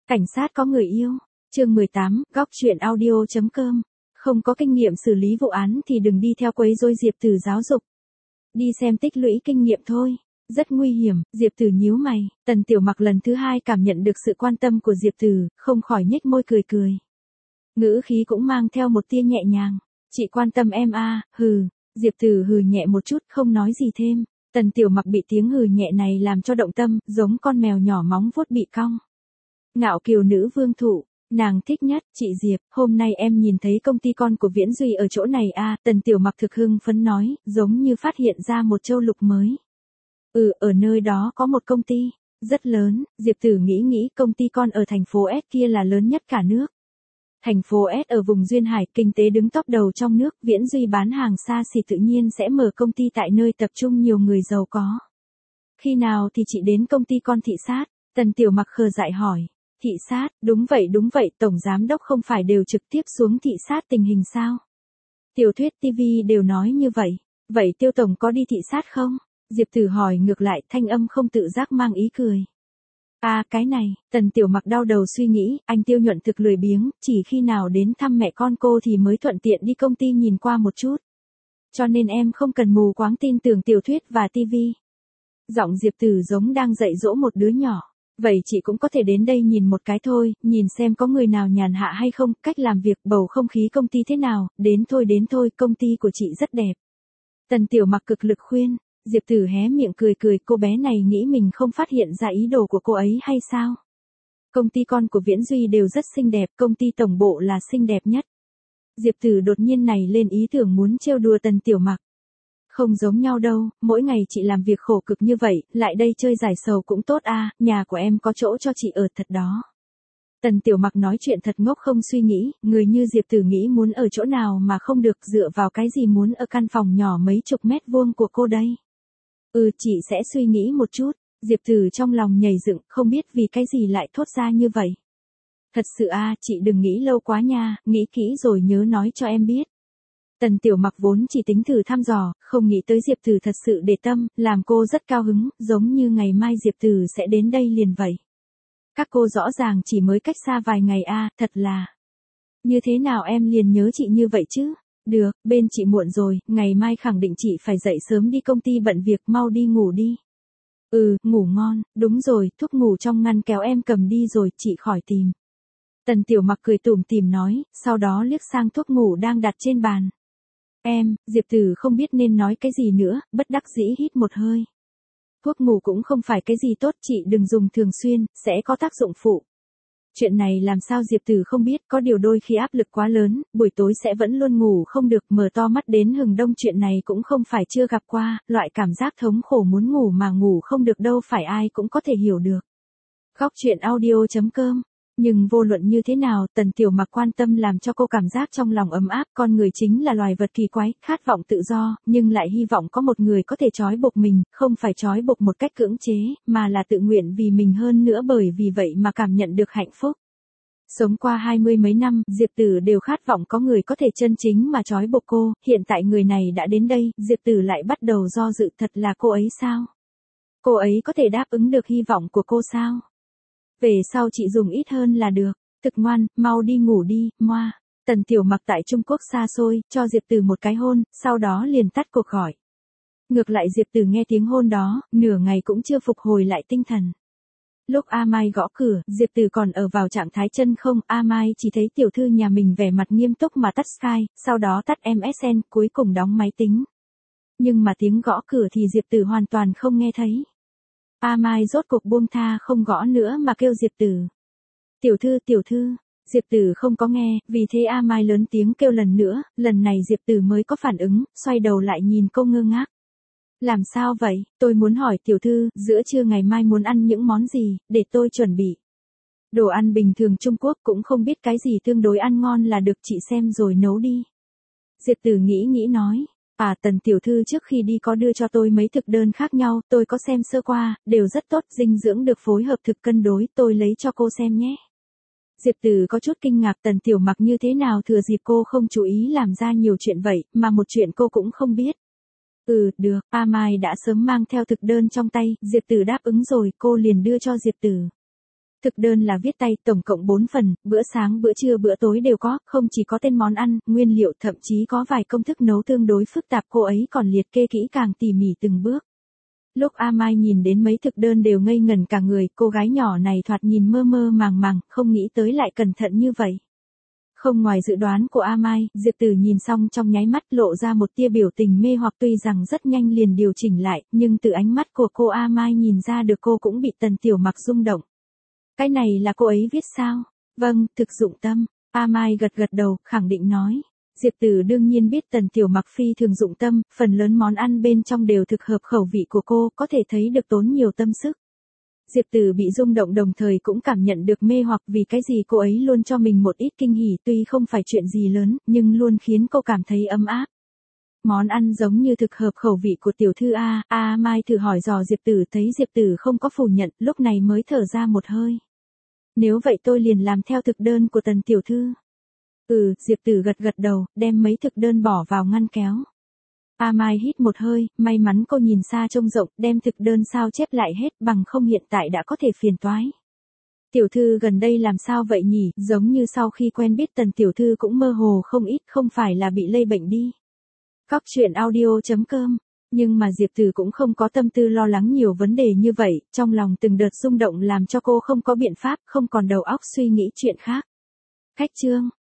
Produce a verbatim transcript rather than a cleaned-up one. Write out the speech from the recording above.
Cảnh sát có người yêu. Chương mười tám, góc truyện audio.com. Không có kinh nghiệm xử lý vụ án thì đừng đi theo quấy rối Diệp Tử giáo dục. Đi xem tích lũy kinh nghiệm thôi. Rất nguy hiểm, Diệp Tử nhíu mày. Tần Tiểu Mặc lần thứ hai cảm nhận được sự quan tâm của Diệp Tử, không khỏi nhếch môi cười cười. Ngữ khí cũng mang theo một tia nhẹ nhàng. Chị quan tâm em à, hừ. Diệp Tử hừ nhẹ một chút, không nói gì thêm. Tần Tiểu Mặc bị tiếng hừ nhẹ này làm cho động tâm, giống con mèo nhỏ móng vuốt bị cong. Ngạo kiều nữ vương thụ, nàng thích nhất, chị Diệp, hôm nay em nhìn thấy công ty con của Viễn Duy ở chỗ này à, Tần Tiểu Mặc thực hưng phấn nói, giống như phát hiện ra một châu lục mới. Ừ, ở nơi đó có một công ty, rất lớn, Diệp Tử nghĩ nghĩ công ty con ở thành phố S kia là lớn nhất cả nước. Thành phố S ở vùng Duyên Hải, kinh tế đứng top đầu trong nước, Viễn Duy bán hàng xa xỉ tự nhiên sẽ mở công ty tại nơi tập trung nhiều người giàu có. Khi nào thì chị đến công ty con thị sát? Tần Tiểu Mặc khờ dại hỏi. Thị sát, đúng vậy đúng vậy, tổng giám đốc không phải đều trực tiếp xuống thị sát tình hình sao? Tiểu thuyết ti vi đều nói như vậy. Vậy Tiêu tổng có đi thị sát không? Diệp Tử hỏi ngược lại, thanh âm không tự giác mang ý cười. À cái này, Tần Tiểu Mặc đau đầu suy nghĩ, anh Tiêu nhuận thực lười biếng, chỉ khi nào đến thăm mẹ con cô thì mới thuận tiện đi công ty nhìn qua một chút. Cho nên em không cần mù quáng tin tưởng tiểu thuyết và ti vi. Giọng Diệp Tử giống đang dạy dỗ một đứa nhỏ. Vậy chị cũng có thể đến đây nhìn một cái thôi, nhìn xem có người nào nhàn hạ hay không, cách làm việc, bầu không khí công ty thế nào, đến thôi đến thôi, công ty của chị rất đẹp. Tần Tiểu Mặc cực lực khuyên, Diệp Tử hé miệng cười cười, cô bé này nghĩ mình không phát hiện ra ý đồ của cô ấy hay sao? Công ty con của Viễn Duy đều rất xinh đẹp, công ty tổng bộ là xinh đẹp nhất. Diệp Tử đột nhiên này lên ý tưởng muốn trêu đùa Tần Tiểu Mặc. Không giống nhau đâu, mỗi ngày chị làm việc khổ cực như vậy, lại đây chơi giải sầu cũng tốt à, nhà của em có chỗ cho chị ở thật đó. Tần Tiểu Mặc nói chuyện thật ngốc không suy nghĩ, người như Diệp Tử nghĩ muốn ở chỗ nào mà không được, dựa vào cái gì muốn ở căn phòng nhỏ mấy chục mét vuông của cô đây. Ừ, chị sẽ suy nghĩ một chút. Diệp Tử trong lòng nhảy dựng, không biết vì cái gì lại thốt ra như vậy. Thật sự à, chị đừng nghĩ lâu quá nha, nghĩ kỹ rồi nhớ nói cho em biết. Tần Tiểu Mặc vốn chỉ tính thử thăm dò, không nghĩ tới Diệp Tử thật sự để tâm, làm cô rất cao hứng, giống như ngày mai Diệp Tử sẽ đến đây liền vậy. Các cô rõ ràng chỉ mới cách xa vài ngày a, à, thật là. Như thế nào em liền nhớ chị như vậy chứ? Được, bên chị muộn rồi, ngày mai khẳng định chị phải dậy sớm đi công ty bận việc, mau đi ngủ đi. Ừ, ngủ ngon, đúng rồi, thuốc ngủ trong ngăn kéo em cầm đi rồi, chị khỏi tìm. Tần Tiểu Mặc cười tủm tỉm nói, sau đó liếc sang thuốc ngủ đang đặt trên bàn. Em, Diệp Tử không biết nên nói cái gì nữa, bất đắc dĩ hít một hơi. Thuốc ngủ cũng không phải cái gì tốt, chị đừng dùng thường xuyên, sẽ có tác dụng phụ. Chuyện này làm sao Diệp Tử không biết, có điều đôi khi áp lực quá lớn, buổi tối sẽ vẫn luôn ngủ không được, mở to mắt đến hừng đông, chuyện này cũng không phải chưa gặp qua, loại cảm giác thống khổ muốn ngủ mà ngủ không được đâu phải ai cũng có thể hiểu được. Góc truyện audio.com. Nhưng vô luận như thế nào, Tần Tiểu Mặc quan tâm làm cho cô cảm giác trong lòng ấm áp, con người chính là loài vật kỳ quái, khát vọng tự do, nhưng lại hy vọng có một người có thể trói buộc mình, không phải trói buộc một cách cưỡng chế, mà là tự nguyện vì mình hơn nữa, bởi vì vậy mà cảm nhận được hạnh phúc. Sống qua hai mươi mấy năm, Diệp Tử đều khát vọng có người có thể chân chính mà trói buộc cô, hiện tại người này đã đến đây, Diệp Tử lại bắt đầu do dự, thật là cô ấy sao? Cô ấy có thể đáp ứng được hy vọng của cô sao? Về sau chị dùng ít hơn là được, thực ngoan, mau đi ngủ đi, moa. Tần Tiểu Mặc tại Trung Quốc xa xôi, cho Diệp Tử một cái hôn, sau đó liền tắt cuộc gọi. Ngược lại Diệp Tử nghe tiếng hôn đó, nửa ngày cũng chưa phục hồi lại tinh thần. Lúc A Mai gõ cửa, Diệp Tử còn ở vào trạng thái chân không, A Mai chỉ thấy tiểu thư nhà mình vẻ mặt nghiêm túc mà tắt Skype, sau đó tắt em ét en, cuối cùng đóng máy tính. Nhưng mà tiếng gõ cửa thì Diệp Tử hoàn toàn không nghe thấy. A Mai rốt cuộc buông tha không gõ nữa mà kêu Diệp Tử. Tiểu thư, tiểu thư, Diệp Tử không có nghe, vì thế A Mai lớn tiếng kêu lần nữa, lần này Diệp Tử mới có phản ứng, xoay đầu lại nhìn cô ngơ ngác. Làm sao vậy, tôi muốn hỏi tiểu thư, giữa trưa ngày mai muốn ăn những món gì, để tôi chuẩn bị. Đồ ăn bình thường Trung Quốc cũng không biết cái gì tương đối ăn ngon là được, chị xem rồi nấu đi. Diệp Tử nghĩ nghĩ nói. À, Tần tiểu thư trước khi đi có đưa cho tôi mấy thực đơn khác nhau, tôi có xem sơ qua, đều rất tốt, dinh dưỡng được phối hợp thực cân đối, tôi lấy cho cô xem nhé. Diệp Tử có chút kinh ngạc, Tần Tiểu Mặc như thế nào thừa dịp cô không chú ý làm ra nhiều chuyện vậy, mà một chuyện cô cũng không biết. Ừ, được, A Mai đã sớm mang theo thực đơn trong tay, Diệp Tử đáp ứng rồi, cô liền đưa cho Diệp Tử. Thực đơn là viết tay, tổng cộng bốn phần, bữa sáng, bữa trưa, bữa tối đều có, không chỉ có tên món ăn, nguyên liệu, thậm chí có vài công thức nấu tương đối phức tạp, cô ấy còn liệt kê kỹ càng tỉ mỉ từng bước. Lúc A Mai nhìn đến mấy thực đơn đều ngây ngẩn cả người, cô gái nhỏ này thoạt nhìn mơ mơ màng màng, không nghĩ tới lại cẩn thận như vậy. Không ngoài dự đoán của A Mai, Diệp Tử nhìn xong trong nháy mắt lộ ra một tia biểu tình mê hoặc, tuy rằng rất nhanh liền điều chỉnh lại, nhưng từ ánh mắt của cô A Mai nhìn ra được cô cũng bị Tần Tiểu Mặc rung động. Cái này là cô ấy viết sao? Vâng, thực dụng tâm. A Mai gật gật đầu, khẳng định nói. Diệp Tử đương nhiên biết Tần Tiểu Mặc phi thường dụng tâm, phần lớn món ăn bên trong đều thực hợp khẩu vị của cô, có thể thấy được tốn nhiều tâm sức. Diệp Tử bị rung động đồng thời cũng cảm nhận được mê hoặc, vì cái gì cô ấy luôn cho mình một ít kinh hỉ, tuy không phải chuyện gì lớn, nhưng luôn khiến cô cảm thấy ấm áp. Món ăn giống như thực hợp khẩu vị của tiểu thư A, A Mai thử hỏi dò Diệp Tử, thấy Diệp Tử không có phủ nhận, lúc này mới thở ra một hơi. Nếu vậy tôi liền làm theo thực đơn của Tần tiểu thư. Ừ, Diệp Tử gật gật đầu, đem mấy thực đơn bỏ vào ngăn kéo. A Mai hít một hơi, may mắn cô nhìn xa trông rộng, đem thực đơn sao chép lại hết, bằng không hiện tại đã có thể phiền toái. Tiểu thư gần đây làm sao vậy nhỉ, giống như sau khi quen biết Tần tiểu thư cũng mơ hồ không ít, không phải là bị lây bệnh đi. Góc truyện audio chấm com. Nhưng mà Diệp Tử cũng không có tâm tư lo lắng nhiều vấn đề như vậy, trong lòng từng đợt rung động làm cho cô không có biện pháp, không còn đầu óc suy nghĩ chuyện khác. Cách chương